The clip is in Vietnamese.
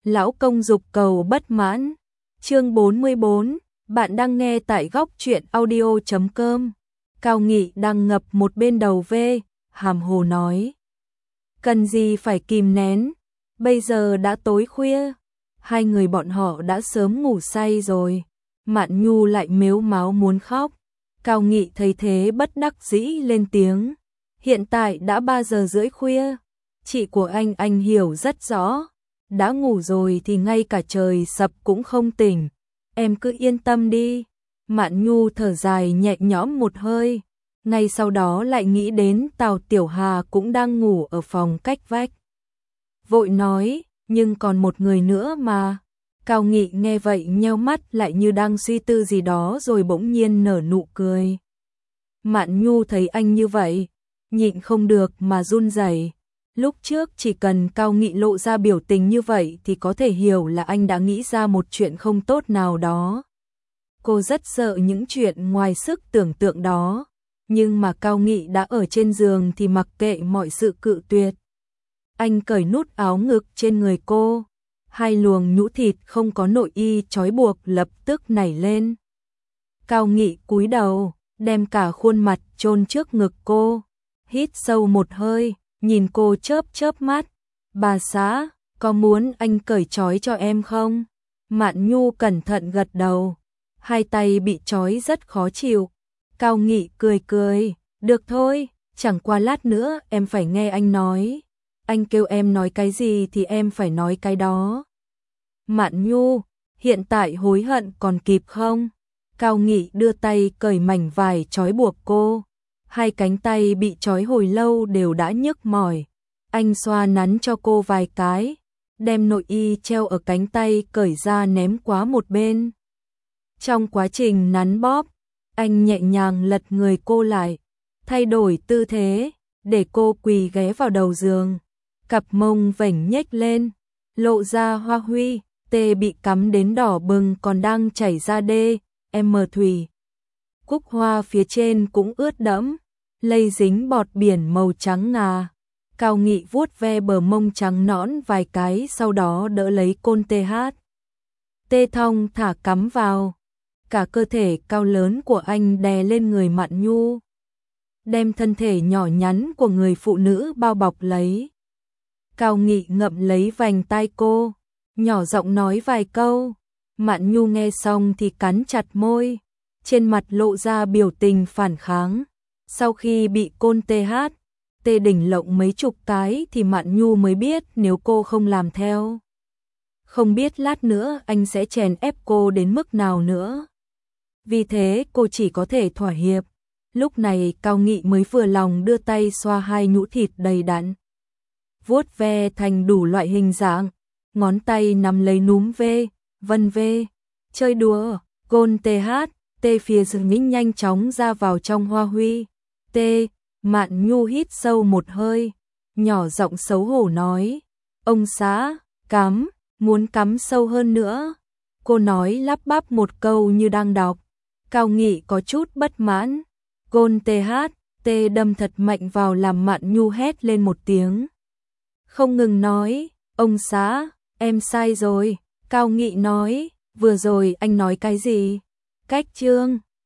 Lão công dục cầu bất mãn. Chương 44, bạn đang nghe tại góc truyện audio.com. Cao Nghị đang ngập một bên đầu ve, hàm hồ nói. Cần gì phải kìm nén, bây giờ đã tối khuya, hai người bọn họ đã sớm ngủ say rồi. Mạn Nhu lại mếu máo muốn khóc. Cao Nghị thấy thế bất đắc dĩ lên tiếng. Hiện tại đã 3 giờ rưỡi khuya, chị của anh hiểu rất rõ. Đã ngủ rồi thì ngay cả trời sập cũng không tỉnh. Em cứ yên tâm đi. Mạn Nhu thở dài nhẹ nhõm một hơi. Ngay sau đó lại nghĩ đến Tào Tiểu Hà cũng đang ngủ ở phòng cách vách. Vội nói, nhưng còn một người nữa mà. Cao Nghị nghe vậy nheo mắt lại như đang suy tư gì đó rồi bỗng nhiên nở nụ cười. Mạn Nhu thấy anh như vậy, nhịn không được mà run rẩy. Lúc trước chỉ cần Cao Nghị lộ ra biểu tình như vậy thì có thể hiểu là anh đã nghĩ ra một chuyện không tốt nào đó. Cô rất sợ những chuyện ngoài sức tưởng tượng đó, nhưng mà Cao Nghị đã ở trên giường thì mặc kệ mọi sự cự tuyệt. Anh cởi nút áo ngực trên người cô, hai luồng nhũ thịt không có nội y trói buộc lập tức nảy lên. Cao Nghị cúi đầu, đem cả khuôn mặt chôn trước ngực cô, hít sâu một hơi, nhìn cô chớp chớp mắt. Bà xã, có muốn anh cởi trói cho em không? Mạn Nhu cẩn thận gật đầu, hai tay bị trói rất khó chịu. Cao Nghị cười cười, được thôi, chẳng qua lát nữa em phải nghe anh nói. Anh kêu em nói cái gì thì em phải nói cái đó. Mạn Nhu, hiện tại hối hận còn kịp không? Cao Nghị đưa tay cởi mảnh vải trói buộc cô. Hai cánh tay bị trói hồi lâu đều đã nhức mỏi. Anh xoa nắn cho cô vài cái, đem nội y treo ở cánh tay cởi ra ném qua một bên. Trong quá trình nắn bóp, anh nhẹ nhàng lật người cô lại, thay đổi tư thế, để cô quỳ ghé vào đầu giường. Cặp mông vểnh nhếch lên, lộ ra hoa huy, tê bị cắm đến đỏ bừng còn đang chảy ra đê, thủy. Cúc hoa phía trên cũng ướt đẫm, lây dính bọt biển màu trắng ngà. Cao Nghị vuốt ve bờ mông trắng nõn vài cái sau đó đỡ lấy côn tê thong thả cắm vào. Cả cơ thể cao lớn của anh đè lên người Mạn Nhu, đem thân thể nhỏ nhắn của người phụ nữ bao bọc lấy. Cao Nghị ngậm lấy vành tai cô, nhỏ giọng nói vài câu. Mạn Nhu nghe xong thì cắn chặt môi, trên mặt lộ ra biểu tình phản kháng. Sau khi bị côn tê đỉnh lộng mấy chục cái thì Mạn Nhu mới biết nếu cô không làm theo, không biết lát nữa anh sẽ chèn ép cô đến mức nào nữa. Vì thế cô chỉ có thể thỏa hiệp. Lúc này Cao Nghị mới vừa lòng đưa tay xoa hai nhũ thịt đầy đặn, vuốt ve thành đủ loại hình dạng, ngón tay nắm lấy núm ve, vân ve, chơi đùa, côn tê phía dưới nhanh chóng ra vào trong hoa huy. Mạn Nhu hít sâu một hơi, nhỏ giọng xấu hổ nói, ông xã, muốn cắm sâu hơn nữa. Cô nói lắp bắp một câu như đang đọc. Cao Nghị có chút bất mãn, côn tê đâm thật mạnh vào làm Mạn Nhu hét lên một tiếng. Không ngừng nói, ông xã, em sai rồi. Cao Nghị nói, vừa rồi anh nói cái gì? Cách chương